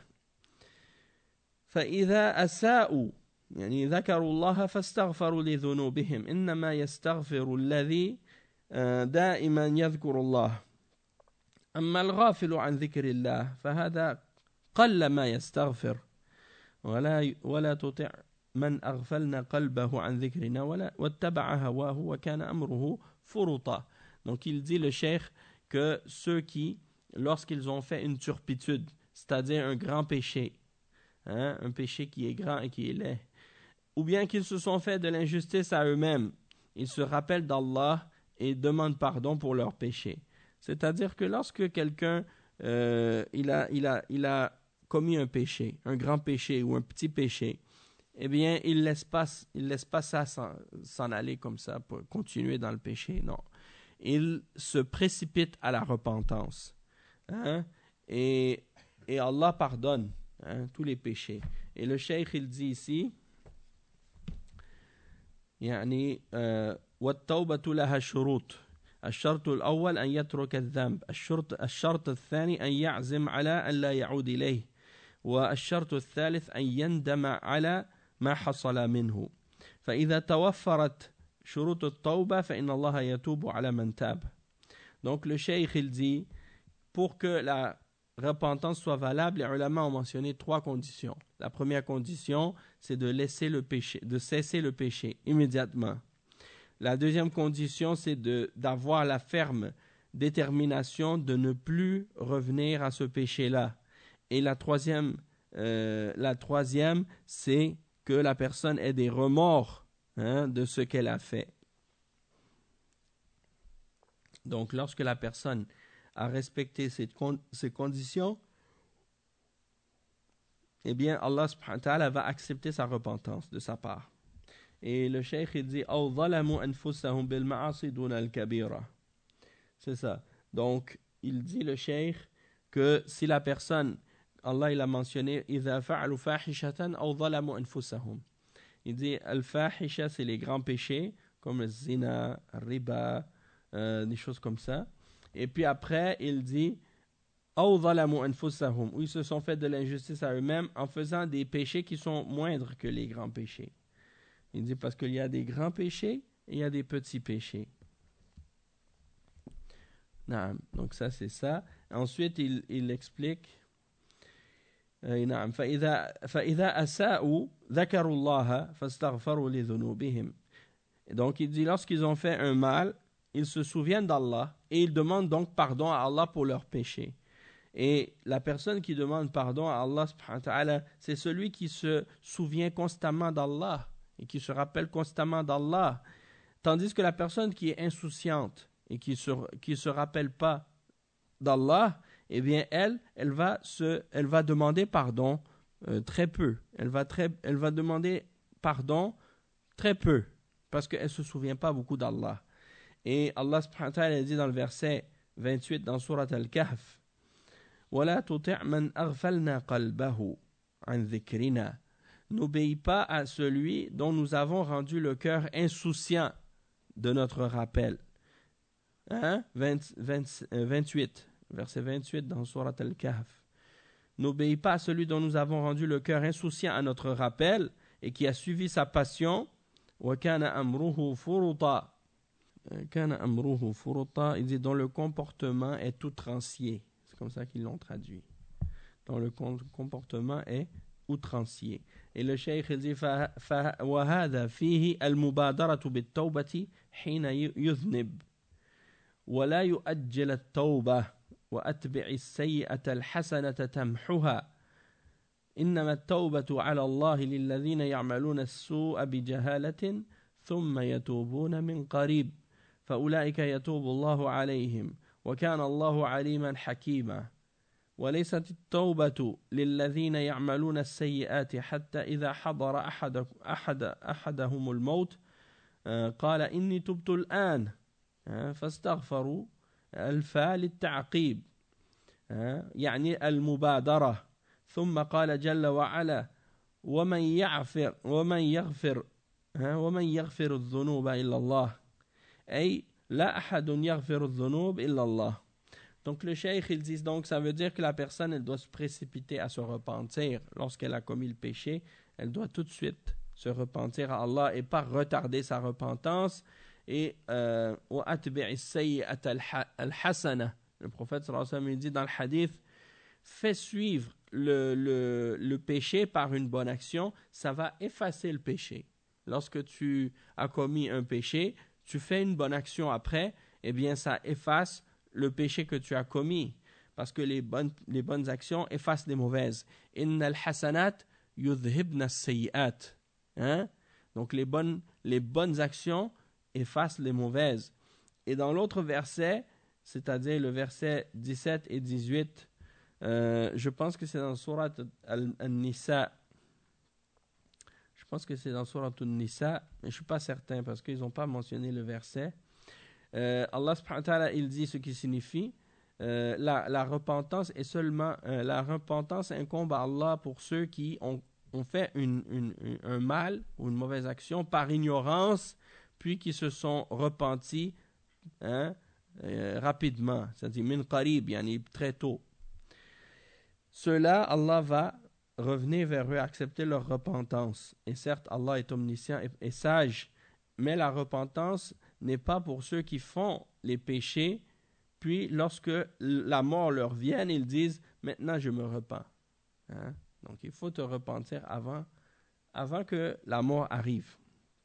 فإذا أساءوا يعني ذكروا الله فاستغفروا لذنوبهم إنما يستغفر الذي دائما يذكر الله أما الغافل عن ذكر الله فهذا قل ما يستغفر ولا تطع من أغفلنا قلبه عن ذكرنا واتبع هواه وكان أمره فرطا. Donc il dit le cheikh que ceux qui, lorsqu'ils ont fait une turpitude, c'est-à-dire un grand péché, un péché qui est grand et qui est laid, ou bien qu'ils se sont fait de l'injustice à eux-mêmes, ils se rappellent d'Allah et demandent pardon pour leurs péchés. C'est-à-dire que lorsque quelqu'un il a commis un péché, un grand péché ou un petit péché, eh bien, il laisse pas ça s'en aller comme ça pour continuer dans le péché. Non. Il se précipite à la repentance. Hein? Et Allah pardonne tous les péchés. Et le cheikh, il dit ici, يعني والتوبة لها شروط. الشرط الأول أن يترك الذنب. الشرط الثاني أن يعزم على أن لا يعود إليه. والشرط الثالث أن يندم على ما حصل منه. فإذا توفرت شروط التوبة فإن الله يتوب على من تاب. Donc le cheikh il dit, pour que la repentance soit valable, les ulama ont mentionné 3 conditions. La première condition, c'est de cesser le péché immédiatement. La deuxième condition, c'est d'avoir la ferme détermination de ne plus revenir à ce péché-là. Et la troisième, c'est que la personne ait des remords de ce qu'elle a fait. Donc, lorsque la personne a respecté ces conditions, eh bien, Allah subhanahu wa ta'ala va accepter sa repentance de sa part. Et le cheikh il dit أو ظلموا أنفسهم بالمعاصي دون الكبيرة. C'est ça. Donc, il dit le cheikh que si la personne, Allah il a mentionné إذا فعلوا فاحشة أو ظلموا أنفسهم. Il dit al-fahisha, c'est les grands péchés comme le zina, le riba, des choses comme ça. Et puis après, il dit أو ظلموا أنفسهم, où ils se sont fait de l'injustice à eux-mêmes en faisant des péchés qui sont moindres que les grands péchés. Il dit parce qu'il y a des grands péchés et il y a des petits péchés. Donc ça c'est ça. Ensuite il explique فإذا أساءوا ذكروا الله فاستغفروا لذنوبهم. Donc il dit lorsqu'ils ont fait un mal, ils se souviennent d'Allah et ils demandent donc pardon à Allah pour leurs péchés. Et la personne qui demande pardon à Allah subhanahu wa ta'ala, c'est celui qui se souvient constamment d'Allah et qui se rappelle constamment d'Allah. Tandis que la personne qui est insouciante et qui se rappelle pas d'Allah, eh bien elle va demander pardon très peu. Elle va demander pardon très peu parce qu'elle se souvient pas beaucoup d'Allah. Et Allah subhanahu wa ta'ala dit dans le verset 28 dans Surat Al-Kahf, وَلَا تُطِعْ مَنْ أَغْفَلْنَا قَلْبَهُ عَنْ ذِكْرِنَا. N'obéis pas à celui dont nous avons rendu le cœur insouciant de notre rappel. 28, verset 28 dans Surat Al-Kahf. n'obéit pas à celui dont nous avons rendu le cœur insouciant à notre rappel et qui a suivi sa passion. وَكَانَ أَمْرُهُ فُرُطًا. كَانَ أَمْرُهُ فُرُطًا. Il dit dont le comportement est outrancier. C'est comme ça qu'ils l'ont traduit. Dont le comportement est outrancier. Et le cheikh il dit وَهَذَا فِيهِ الْمُبَادَرَةُ بِالتَّوْبَةِ حِينَ يُذْنِبُ وَلَا يُؤَجِّلَ التَّوْبَةِ وَأَتْبِعِ السَّيِّئَةَ الْحَسَنَةَ تَمْحُهَا إنما التوبة على الله للذين يعملون السوء بجهالة ثم يتوبون من قريب فأولئك يتوب الله عليهم وكان الله عليما حكيما وليست التوبة للذين يعملون السيئات حتى إذا حضر أحدهم الموت قال إني تبت الآن فاستغفروا الفاء للتعقيب يعني المبادرة ثم قال جل وعلا ومن يغفر الذنوب إلا الله أي لا أحد يغفر الذنوب إلا الله. Donc le cheikh il dit donc ça veut dire que la personne elle doit se précipiter à se repentir lorsqu'elle a commis le péché, elle doit tout de suite se repentir à Allah et pas retarder sa repentance. Et وَأَتْبِعِ السَّيِّئَةَ الْحَسَنَةَ, le prophète sallallahu alayhi wa sallam il dit dans le hadith, fais suivre le péché par une bonne action, ça va effacer le péché. Lorsque tu as commis un péché, tu fais une bonne action après, eh bien ça efface le péché que tu as commis, parce que les bonnes actions effacent les mauvaises. Innal hasanat yudhibna as-sayyi'at. Donc les bonnes actions effacent les mauvaises. Et dans l'autre verset, c'est-à-dire le verset 17 et 18, je pense que c'est dans Surat An-Nisa. Je pense que c'est dans Surat An-Nisa, mais je ne suis pas certain parce qu'ils n'ont pas mentionné le verset. Allah subhanahu wa ta'ala, il dit ce qui signifie la repentance est seulement la repentance incombe à Allah pour ceux qui ont fait un mal ou une mauvaise action par ignorance puis qui se sont repentis rapidement, c'est-à-dire min qarib, yani très tôt. Ceux-là, Allah va revenir vers eux, accepter leur repentance. Et certes, Allah est omniscient et sage, mais la repentance n'est pas pour ceux qui font les péchés, puis lorsque la mort leur vient, ils disent « Maintenant, je me repens ». Donc, il faut te repentir avant que la mort arrive.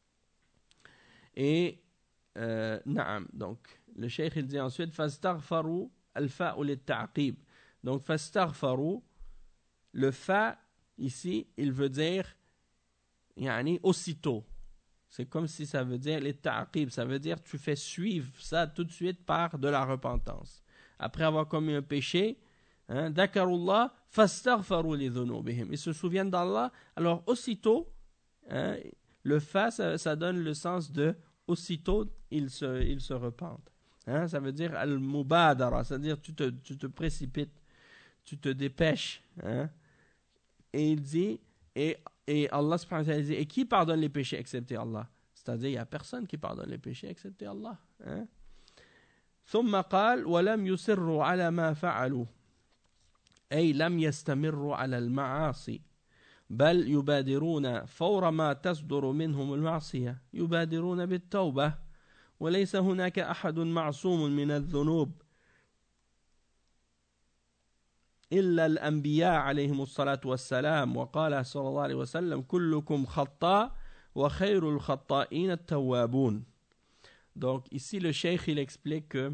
Et, naam, donc, le cheikh, il dit ensuite « Fastaghfaru al-fa'u lit-ta'qib ». Donc, fastaghfaru, le fa, ici, il veut dire yani, aussitôt. C'est comme si ça veut dire les ta'qib, ça veut dire tu fais suivre ça tout de suite par de la repentance. Après avoir commis un péché, dakarullah fastaghfaru li dhunubihim. Ils se souviennent d'Allah, alors aussitôt, le fa, ça donne le sens de aussitôt, ils se repentent. Ça veut dire al-mubadara, c'est-à-dire tu te précipites, tu te dépêches. Et il dit, et Allah subhanahu wa ta'ala dit, et qui pardonne les péchés excepté Allah? C'est-à-dire, il n'y a personne qui pardonne les péchés excepté Allah. ثم قال ولم يصروا على ما فعلوا أي لم يستمروا على المعاصي بل يبادرون فور ما تصدر منهم المعصية يبادرون بالتوبة وليس هناك أحد معصوم من الذنوب إلا الأنبياء عليهم الصلاة والسلام وقال صلى الله عليه وسلم كلكم خطاء وخير الخطائين التوابون. Donc ici le cheikh il explique que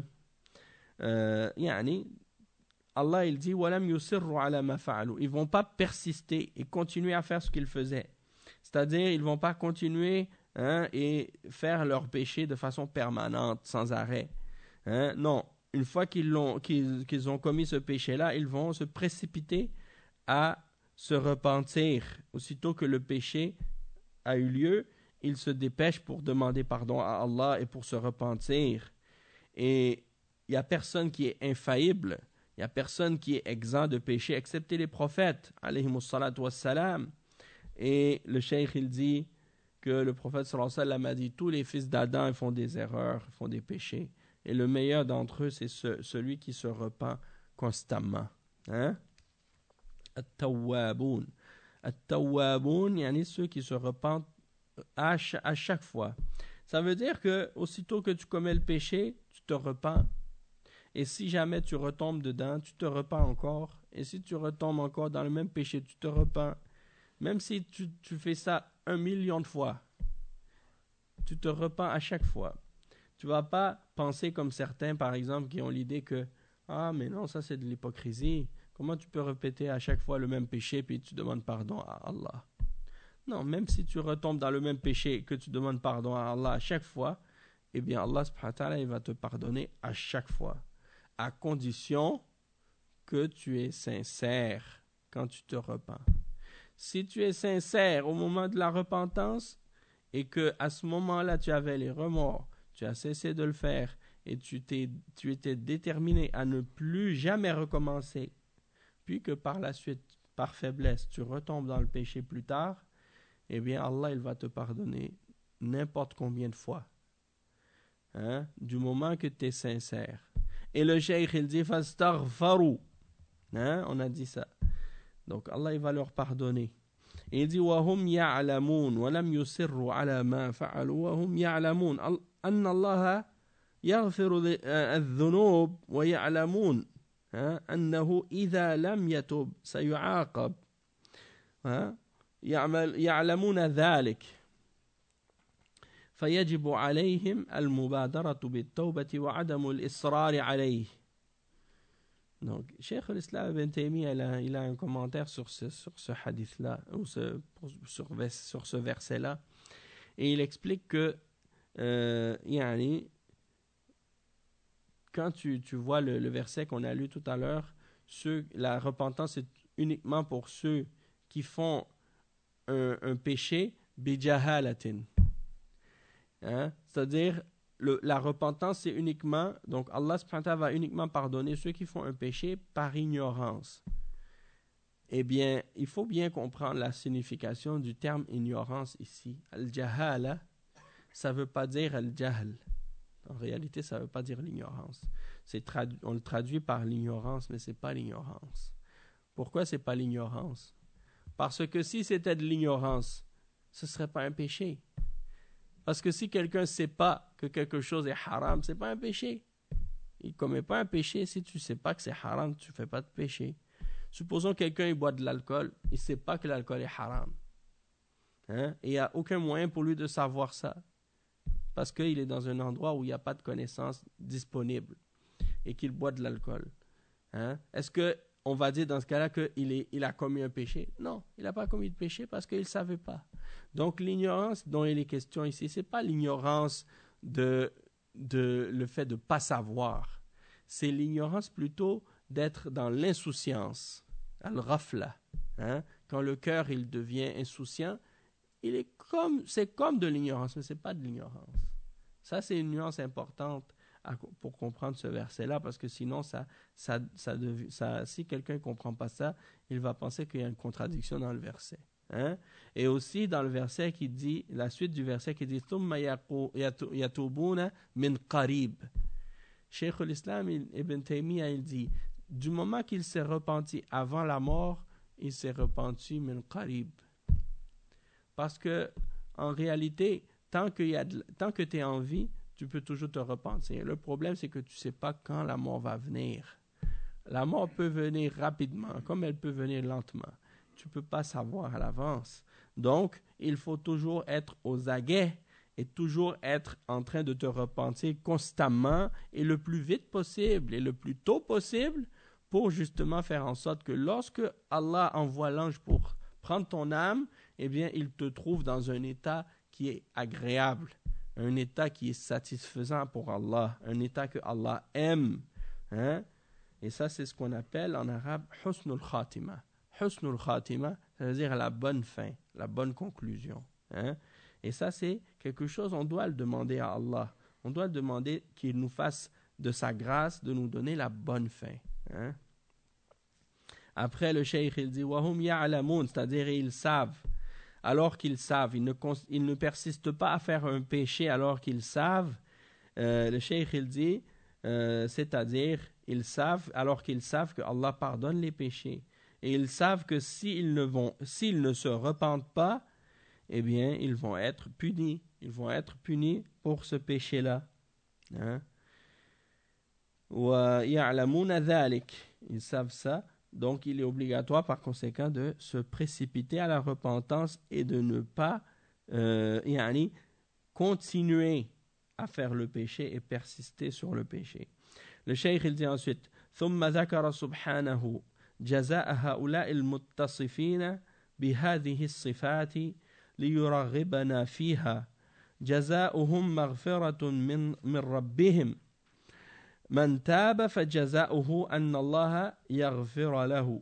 يعني Allah il dit ولم يصروا على ما فعلوا, ils vont pas persister et continuer à faire ce qu'ils faisaient, c'est-à-dire ils vont pas continuer et faire leur péché de façon permanente sans arrêt. Non, une fois qu'ils ont commis ce péché-là, ils vont se précipiter à se repentir. Aussitôt que le péché a eu lieu, ils se dépêchent pour demander pardon à Allah et pour se repentir. Et il n'y a personne qui est infaillible, il n'y a personne qui est exempt de péché, excepté les prophètes, alayhimus salatu wassalam. Et le cheikh, il dit que le prophète sallallahu alayhi wa sallam a dit tous les fils d'Adam font des erreurs, font des péchés. Et le meilleur d'entre eux, c'est celui qui se repent constamment. At-tawwaboun. At-tawwaboun, yani ceux qui se repentent à chaque fois. Ça veut dire que aussitôt que tu commets le péché, tu te repens. Et si jamais tu retombes dedans, tu te repens encore. Et si tu retombes encore dans le même péché, tu te repens. Même si tu fais ça 1 million de fois, tu te repens à chaque fois. Tu ne vas pas penser comme certains, par exemple, qui ont l'idée que « Ah, mais non, ça c'est de l'hypocrisie. Comment tu peux répéter à chaque fois le même péché puis tu demandes pardon à Allah ?» Non, même si tu retombes dans le même péché que tu demandes pardon à Allah à chaque fois, eh bien Allah subhanahu wa ta'ala, il va te pardonner à chaque fois. À condition que tu es sincère quand tu te repens. Si tu es sincère au moment de la repentance et que à ce moment-là tu avais les remords, tu as cessé de le faire et tu étais déterminé à ne plus jamais recommencer, puis que par la suite, par faiblesse, tu retombes dans le péché plus tard, eh bien Allah il va te pardonner n'importe combien de fois, hein, du moment que tu es sincère. Et le cheikh il dit fastaghfaru, hein, on a dit ça. Donc Allah il va leur pardonner. Et il dit وهم يعلمون ولم يصروا على ما فعلوا وهم يعلمون أن الله يغفر الذنوب ويعلمون أنه إذا لم يتب سيعاقب يعلمون ذلك فيجب عليهم المبادرة بالتوبة وعدم الإصرار عليه. Donc, Cheikh al-Islam Ibn Taymiyyah, il a un commentaire sur ce hadith-là, ou sur ce verset-là, et il explique que quand tu vois le verset qu'on a lu tout à l'heure, la repentance est uniquement pour ceux qui font un péché bijahalatin. C'est-à-dire, la repentance, c'est uniquement, donc Allah subhanahu wa ta'ala va uniquement pardonner ceux qui font un péché par ignorance. Eh bien, il faut bien comprendre la signification du terme ignorance ici. Al-jahala, ça ne veut pas dire al-jahl. En réalité, ça ne veut pas dire l'ignorance. On le traduit par l'ignorance, mais ce n'est pas l'ignorance. Pourquoi ce n'est pas l'ignorance? Parce que si c'était de l'ignorance, ce ne serait pas un péché. Parce que si quelqu'un ne sait pas que quelque chose est haram, ce n'est pas un péché. Il ne commet pas un péché. Si tu ne sais pas que c'est haram, tu ne fais pas de péché. Supposons que quelqu'un il boit de l'alcool, il ne sait pas que l'alcool est haram. Et il n'y a aucun moyen pour lui de savoir ça. Parce qu'il est dans un endroit où il n'y a pas de connaissances disponibles et qu'il boit de l'alcool. Est-ce qu'on va dire dans ce cas-là qu'il a commis un péché? Non, il n'a pas commis de péché parce qu'il ne savait pas. Donc l'ignorance dont il est question ici, ce n'est pas l'ignorance de le fait de ne pas savoir. C'est l'ignorance plutôt d'être dans l'insouciance, al-ghafla. Quand le cœur il devient insouciant, c'est comme de l'ignorance, mais ce n'est pas de l'ignorance. Ça, c'est une nuance importante pour comprendre ce verset-là, parce que sinon, si quelqu'un ne comprend pas ça, il va penser qu'il y a une contradiction dans le verset. Et aussi dans le verset qui dit, la suite du verset qui dit ثُمَّ يَتُوبُونَ مِنْ قَرِيبٍ. Cheikh al-Islam Ibn Taymiyyah, il dit, du moment qu'il s'est repenti avant la mort, il s'est repenti min qarib. Parce que en réalité, tant que tu es en vie, tu peux toujours te repentir. Le problème, c'est que tu ne sais pas quand la mort va venir. La mort peut venir rapidement, comme elle peut venir lentement. Tu ne peux pas savoir à l'avance. Donc, il faut toujours être aux aguets et toujours être en train de te repentir constamment et le plus vite possible et le plus tôt possible pour justement faire en sorte que lorsque Allah envoie l'ange pour prendre ton âme, eh bien, il te trouve dans un état qui est agréable, un état qui est satisfaisant pour Allah, un état que Allah aime. Et ça, c'est ce qu'on appelle en arabe « husnul khatima ». Husnul khatima, ça veut dire la bonne fin, la bonne conclusion. Et ça, c'est quelque chose, on doit le demander à Allah. On doit demander qu'il nous fasse de sa grâce, de nous donner la bonne fin. Après, le cheikh, il dit « Wahum ya'alamoun », c'est-à-dire ils savent. Alors qu'ils savent, ils ne persistent pas à faire un péché alors qu'ils savent. Le cheikh, il dit, c'est-à-dire, ils savent, alors qu'ils savent que Allah pardonne les péchés. Et ils savent que s'ils ne se repentent pas, eh bien, ils vont être punis. Ils vont être punis pour ce péché-là. Hein? وَيَعْلَمُونَ ذَلِكَ. Ils savent ça. Donc, il est obligatoire, par conséquent, de se précipiter à la repentance et de ne pas continuer à faire le péché et persister sur le péché. Le cheikh, il dit ensuite ثم ذكر سبحانه جزاء هؤلاء المتصفين بهذه الصفات ليرغبنا فيها جزاؤهم مغفرة من ربهم من تاب فجزاؤه أن الله يغفر له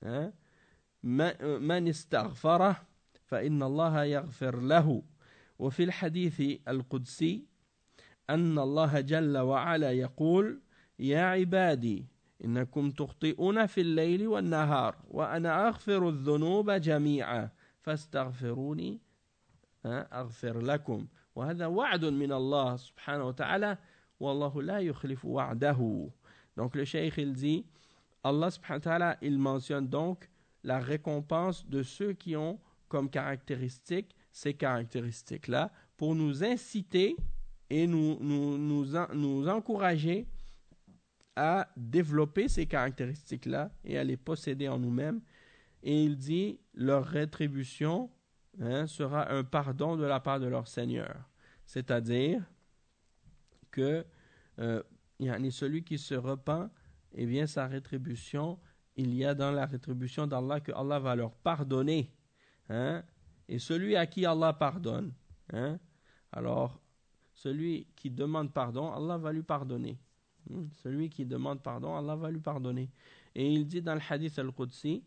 من استغفره فإن الله يغفر له وفي الحديث القدسي أن الله جل وعلا يقول يا عبادي إنكم تخطئون في الليل والنهار وأنا أغفر الذنوب جميعا فاستغفروني أغفر لكم وهذا وعد من الله سبحانه وتعالى والله لا يخلف وعده. Donc le cheikh il dit Allah subhanahu wa ta'ala il mentionne donc la récompense de ceux qui ont comme caractéristique ces caractéristiques-là pour nous inciter et nous encourager à développer ces caractéristiques-là et à les posséder en nous-mêmes. Et il dit, leur rétribution sera un pardon de la part de leur Seigneur. C'est-à-dire que celui qui se repent, eh bien, sa rétribution, il y a dans la rétribution d'Allah que Allah va leur pardonner. Et celui à qui Allah pardonne, alors celui qui demande pardon, Allah va lui pardonner. Celui qui demande pardon, Allah va lui pardonner. Et il dit dans le hadith al-Qudsi,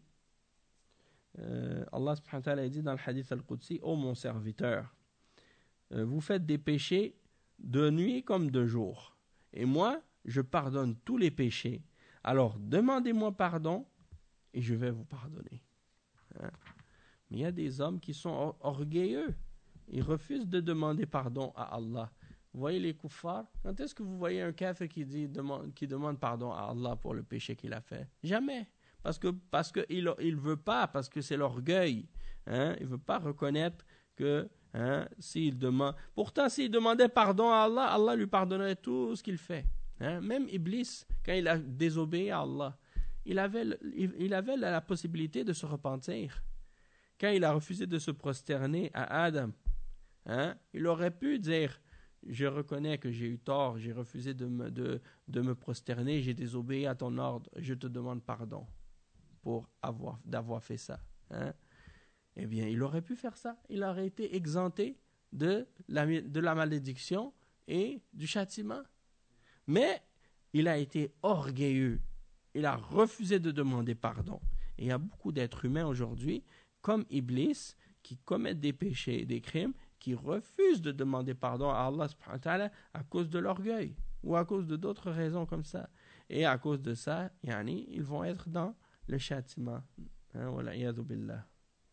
Allah subhanahu wa ta'ala dit dans le hadith al-Qudsi, ô mon serviteur, vous faites des péchés de nuit comme de jour. Et moi, je pardonne tous les péchés. Alors, demandez-moi pardon et je vais vous pardonner. Mais il y a des hommes qui sont orgueilleux. Ils refusent de demander pardon à Allah. Vous voyez les kuffars? Quand est-ce que vous voyez un kafir qui demande pardon à Allah pour le péché qu'il a fait? Jamais. Parce que il veut pas, parce que c'est l'orgueil. Il veut pas reconnaître que s'il demande. Pourtant, s'il demandait pardon à Allah, Allah lui pardonnerait tout ce qu'il fait. Même Iblis, quand il a désobéi à Allah, il avait la possibilité de se repentir. Quand il a refusé de se prosterner à Adam, il aurait pu dire je reconnais que j'ai eu tort, j'ai refusé de me prosterner, j'ai désobéi à ton ordre, je te demande pardon d'avoir fait ça. Eh bien, il aurait pu faire ça. Il aurait été exempté de la malédiction et du châtiment. Mais il a été orgueilleux. Il a refusé de demander pardon. Et il y a beaucoup d'êtres humains aujourd'hui, comme Iblis, qui commettent des péchés et des crimes, qui refusent de demander pardon à Allah subhanahu wa ta'ala à cause de l'orgueil ou à cause de d'autres raisons comme ça. Et à cause de ça, ils vont être dans le châtiment. Voilà, iyadhu billah.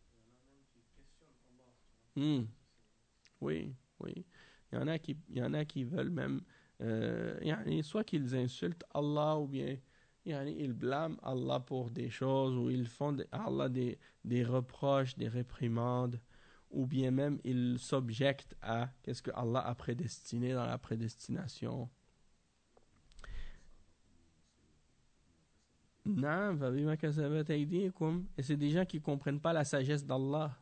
Oui. Il y en a qui veulent même, soit qu'ils insultent Allah ou bien ils blâment Allah pour des choses ou ils font à Allah des reproches, des réprimandes. Ou bien même il s'objecte à qu'est-ce que Allah a prédestiné dans la prédestination. Et c'est des gens qui ne comprennent pas la sagesse d'Allah.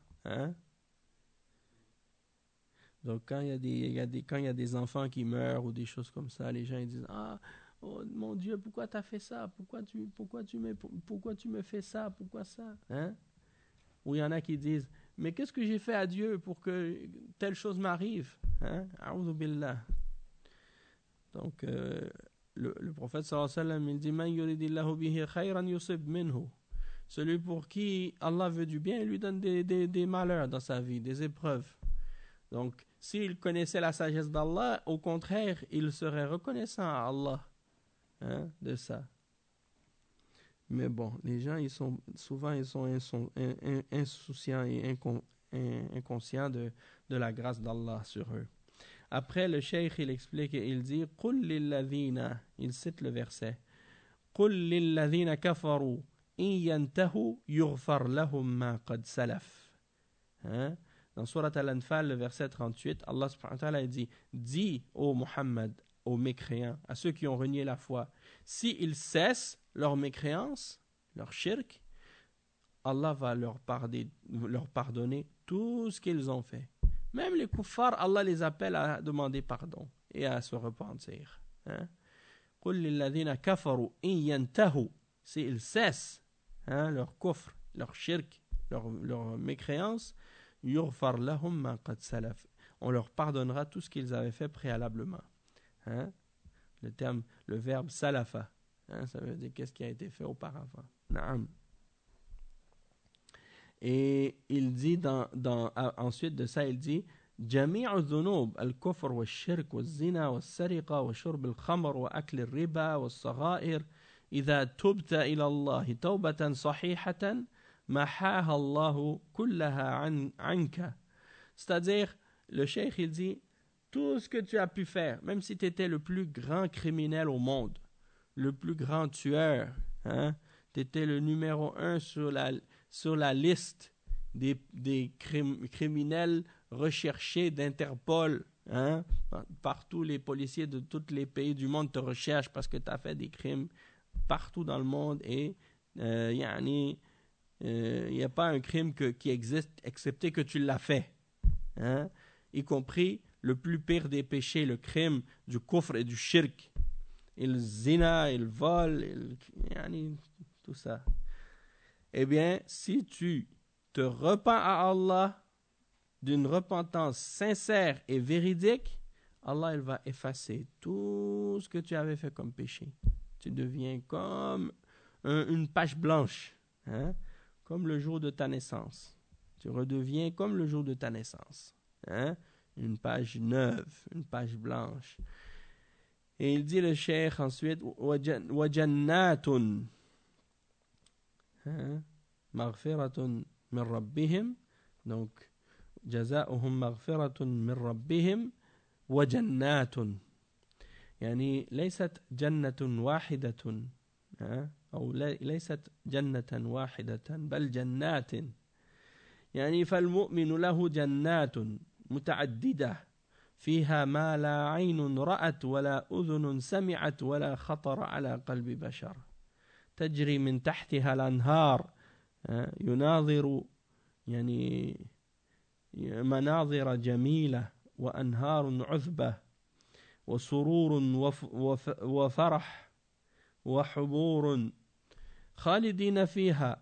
Donc quand il y a des enfants qui meurent ou des choses comme ça, les gens ils disent oh mon Dieu, pourquoi tu as fait ça? Pourquoi tu me fais ça? Pourquoi ça? Ou il y en a qui disent mais qu'est-ce que j'ai fait à Dieu pour que telle chose m'arrive? A'udhu billah. Donc, le prophète sallallahu alayhi wa sallam, il dit Man yuridillahu bihi khayran yusib minhu. Celui pour qui Allah veut du bien, il lui donne des malheurs dans sa vie, des épreuves. Donc, s'il connaissait la sagesse d'Allah, au contraire, il serait reconnaissant à Allah de ça. Mais bon, les gens, souvent insouciants et inconscients de la grâce d'Allah sur eux. Après, le cheikh, il explique et il dit قُلْ لِلَّذِينَ, il cite le verset قُلْ لِلَّذِينَ كَفَرُوا إن ينتهوا يغفر لهم ما قد سلف. Hein? Dans Surat Al-Anfal, le verset 38, Allah subhanahu wa ta'ala dit, dis ô Muhammad, aux mécréants, à ceux qui ont renié la foi, s'ils cessent leur mécréance, leur shirk, Allah va leur pardonner tout ce qu'ils ont fait. Même les kuffars, Allah les appelle à demander pardon et à se repentir. قُلْ لِلَّذِينَ كَفَرُوا إِن يَنْتَهُوا, s'ils cessent leur kufr, leur shirk, leur mécréance, يُغْفَرْ لَهُمْ مَا قَدْ سَلَفْ, on leur pardonnera tout ce qu'ils avaient fait préalablement. Le verbe salafa, ça veut dire qu'est-ce qui a été fait auparavant. Naam. Et il dit ensuite de ça, il dit جميع الذنوب الكفر والشرك والزنا والسرقة وشرب الخمر وأكل الربا والصغائر إذا تبت إلى الله توبة صحيحة محاها الله كلها عنك. C'est-à-dire, le cheikh il dit, tout ce que tu as pu faire, même si tu étais le plus grand criminel au monde, le plus grand tueur, tu étais le numéro 1 sur la liste des criminels recherchés d'Interpol. Partout, les policiers de tous les pays du monde te recherchent parce que tu as fait des crimes partout dans le monde et il n'y a pas un crime qui existe excepté que tu l'as fait. Y compris le plus pire des péchés, le crime du kufr et du shirk. Et le zina, et le vol, tout ça. Eh bien, si tu te repens à Allah d'une repentance sincère et véridique, Allah il va effacer tout ce que tu avais fait comme péché. Tu deviens comme une page blanche, comme le jour de ta naissance. Tu redeviens comme le jour de ta naissance. Une page neuve, une page blanche. Et il dit le cheikh ensuite, وَجَنَّاتٌ مَغْفِرَةٌ مِنْ رَبِّهِمْ, donc جزاؤهم مغفرة من ربهم وجنات, يعني ليست جنة واحدة أو ليست جنة واحدة بل جنات, يعني فالمؤمن له جنات متعددة فيها ما لا عين رأت ولا أذن سمعت ولا خطر على قلب بشر تجري من تحتها الأنهار يناظر يعني مناظر جميلة وأنهار عذبة وسرور وفرح وحبور خالدين فيها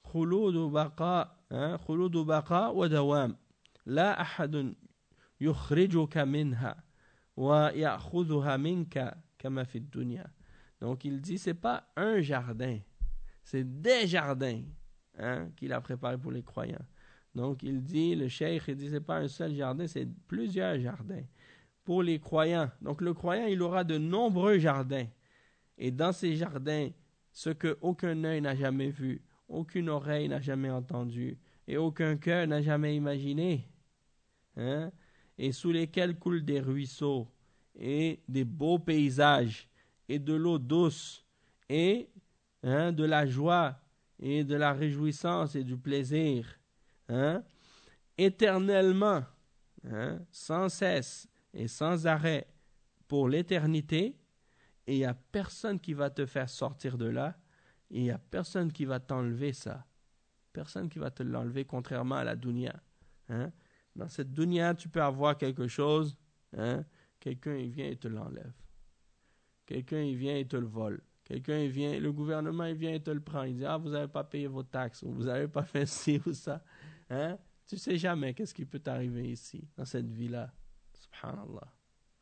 خلود بقاء ودوام لا أحد يخرجك منها ويأخذها منك كما في الدنيا. Donc il dit c'est pas un jardin, c'est des jardins qu'il a préparé pour les croyants. Donc il dit, le cheikh il dit c'est pas un seul jardin, c'est plusieurs jardins pour les croyants. Donc le croyant il aura de nombreux jardins, et dans ces jardins ce que aucun œil n'a jamais vu, aucune oreille n'a jamais entendu et aucun cœur n'a jamais imaginé, et sous lesquels coulent des ruisseaux et des beaux paysages et de l'eau douce et de la joie et de la réjouissance et du plaisir, éternellement, sans cesse et sans arrêt pour l'éternité, et il n'y a personne qui va te faire sortir de là, et il n'y a personne qui va t'enlever ça, personne qui va te l'enlever, contrairement à la dunya. Dans cette dunya tu peux avoir quelque chose, quelqu'un il vient et te l'enlève, quelqu'un il vient et te le vole, quelqu'un il vient, le gouvernement il vient et te le prend, il dit vous n'avez pas payé vos taxes, ou vous n'avez pas fait ci ou ça. Tu sais jamais qu'est-ce qui peut t'arriver ici, dans cette vie-là. Subhanallah.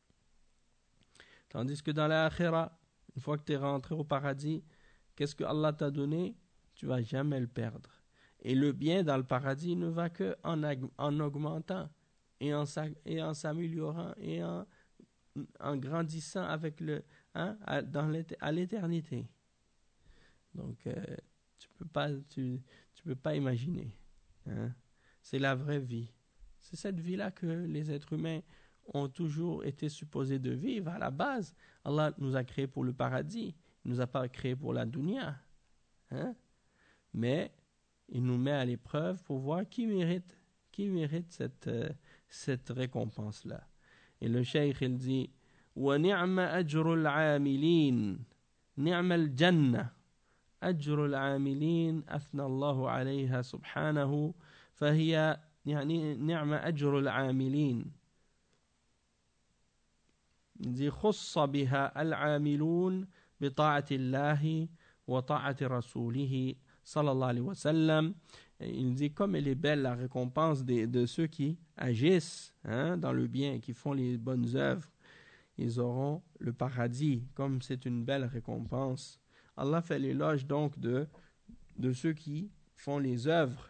Tandis que dans l'akhira, une fois que tu es rentré au paradis, qu'est-ce que Allah t'a donné? Tu vas jamais le perdre. Et le bien dans le paradis ne va que en augmentant et en s'améliorant et en grandissant avec à l'éternité. Donc tu peux pas imaginer. C'est la vraie vie. C'est cette vie-là que les êtres humains ont toujours été supposés de vivre. À la base, Allah nous a créés pour le paradis. Il ne nous a pas créés pour la dunya. mais il nous met à l'épreuve pour voir qui mérite cette récompense-là. Et le cheikh, il dit وَنِعْمَ أَجْرُ الْعَامِلِينَ نِعْمَ الْجَنَّةِ أَجْرُ الْعَامِلِينَ أَثْنَى اللَّهُ عَلَيْهَا سُبْحَانَهُ فهي يعني نعم أجر العاملين. Il dit خص بها العاملون بطاعة الله وطاعة رسوله صلى الله عليه وسلم. Il dit comme elle est belle la récompense de ceux qui agissent dans le bien, qui font les bonnes œuvres, ils auront le paradis, comme c'est une belle récompense. Allah fait l'éloge donc de ceux qui font les œuvres.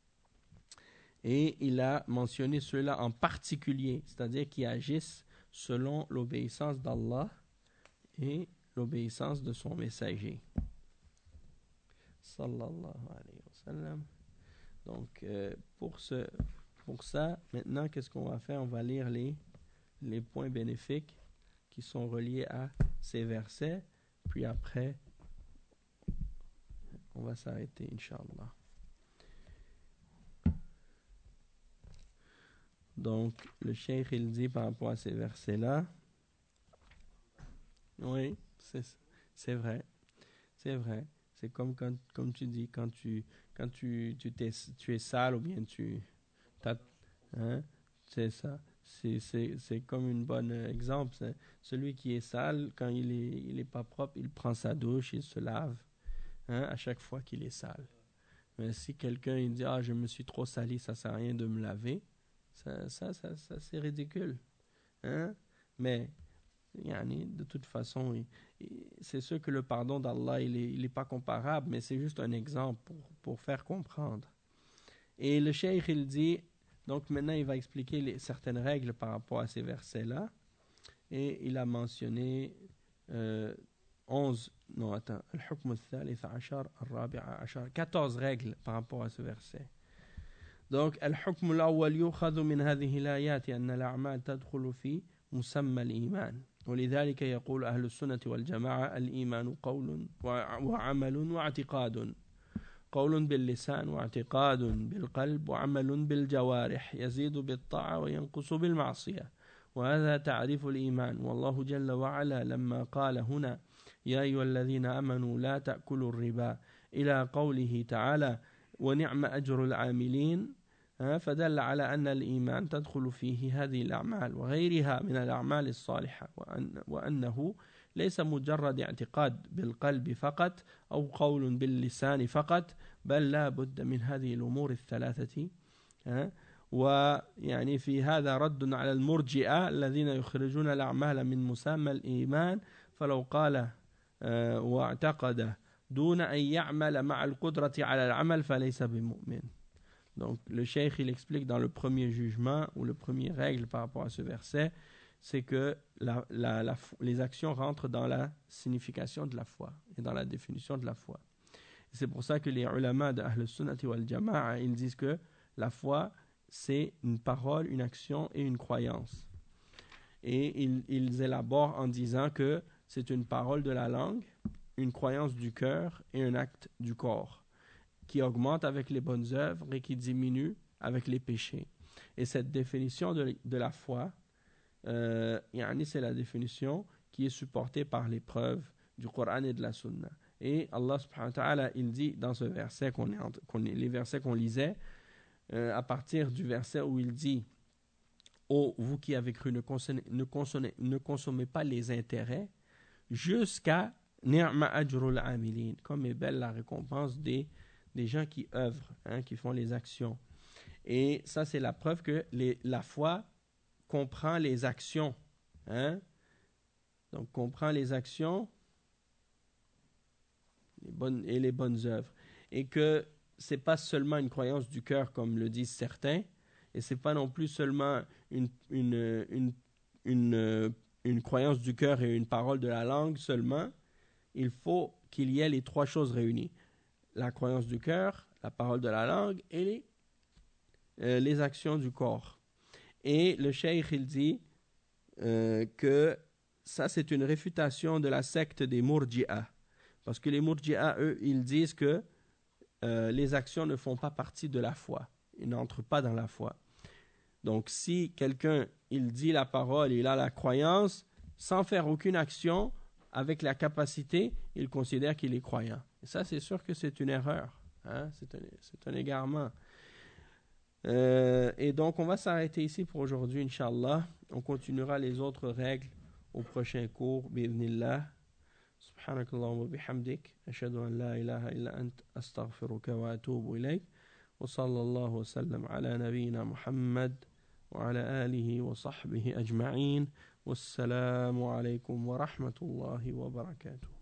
Et il a mentionné ceux-là en particulier, c'est-à-dire qui agissent selon l'obéissance d'Allah et l'obéissance de son messager. Sallallahu alayhi wa sallam. Donc, pour ça, maintenant, qu'est-ce qu'on va faire? On va lire les points bénéfiques qui sont reliés à ces versets. Puis après, on va s'arrêter, Inch'Allah. Donc, le cheikh, il dit par rapport à ces versets-là, oui, c'est vrai, c'est vrai. C'est comme tu dis, quand tu es sale ou bien c'est ça. C'est comme un bon exemple. Celui qui est sale, quand il est pas propre, il prend sa douche, il se lave à chaque fois qu'il est sale. Mais si quelqu'un il dit je me suis trop sali, ça sert à rien de me laver, ça c'est ridicule. Mais de toute façon, c'est sûr que le pardon d'Allah, il est pas comparable, mais c'est juste un exemple pour faire comprendre. Et le cheikh, il dit, donc maintenant il va expliquer certaines règles par rapport à ces versets-là. Et il a mentionné 14 règles par rapport à ce verset. Donc, الحكم الأول يؤخذ من هذه الآيات أن الأعمال تدخل في مسمى الإيمان. ولذلك يقول أهل السنة والجماعة الإيمان قول وعمل واعتقاد. قول باللسان واعتقاد بالقلب وعمل بالجوارح يزيد بالطاعة وينقص بالمعصية. وهذا تعريف الإيمان. والله جل وعلا لما قال هنا يا أيها الذين آمنوا لا تأكلوا الربا إلى قوله تعالى ونعم أجر العاملين فدل على أن الإيمان تدخل فيه هذه الأعمال وغيرها من الأعمال الصالحة وأنه ليس مجرد اعتقاد بالقلب فقط أو قول باللسان فقط بل لا بد من هذه الأمور الثلاثة. ويعني في هذا رد على المرجئة الذين يخرجون الأعمال من مسمى الإيمان فلو قال واعتقد دون أن يعمل مع القدرة على العمل فليس بمؤمن. Donc le cheikh il explique dans le premier jugement ou le premier règle par rapport à ce verset, c'est que les actions rentrent dans la signification de la foi et dans la définition de la foi. Et c'est pour ça que les ulama de Ahl Sunnati wal Jama'a ils disent que la foi c'est une parole, une action et une croyance. Et ils élaborent en disant que c'est une parole de la langue, une croyance du cœur et un acte du corps qui augmente avec les bonnes œuvres et qui diminue avec les péchés. Et cette définition de la foi, c'est la définition qui est supportée par les preuves du Coran et de la Sunna. Et Allah subhanahu wa ta'ala, il dit dans ce verset, les versets qu'on lisait, à partir du verset où il dit « Oh, vous qui avez cru, ne consommez pas les intérêts jusqu'à ni'ma ajrul amilin » comme est belle la récompense des gens qui œuvrent, qui font les actions. Et ça, c'est la preuve que la foi comprend les actions. Donc, comprend les actions les bonnes œuvres. Et que ce n'est pas seulement une croyance du cœur, comme le disent certains, et ce n'est pas non plus seulement une croyance du cœur et une parole de la langue seulement. Il faut qu'il y ait les trois choses réunies. La croyance du cœur, la parole de la langue et les actions du corps. Et le cheikh, il dit que ça, c'est une réfutation de la secte des Murji'a. Parce que les Murji'a, eux, ils disent que les actions ne font pas partie de la foi. Ils n'entrent pas dans la foi. Donc, si quelqu'un, il dit la parole, il a la croyance, sans faire aucune action, avec la capacité, il considère qu'il est croyant. Et ça, c'est sûr que c'est une erreur. Hein? C'est un égarement. Et donc, on va s'arrêter ici pour aujourd'hui, Inch'Allah. On continuera les autres règles au prochain cours, bi'idhnillah. سبحانك اللهم وبحمدك أشهد أن لا إله إلا أنت أستغفرك وأتوب إليك وصلى الله وسلم على نبينا محمد وعلى آله وصحبه أجمعين والسلام عليكم ورحمة الله وبركاته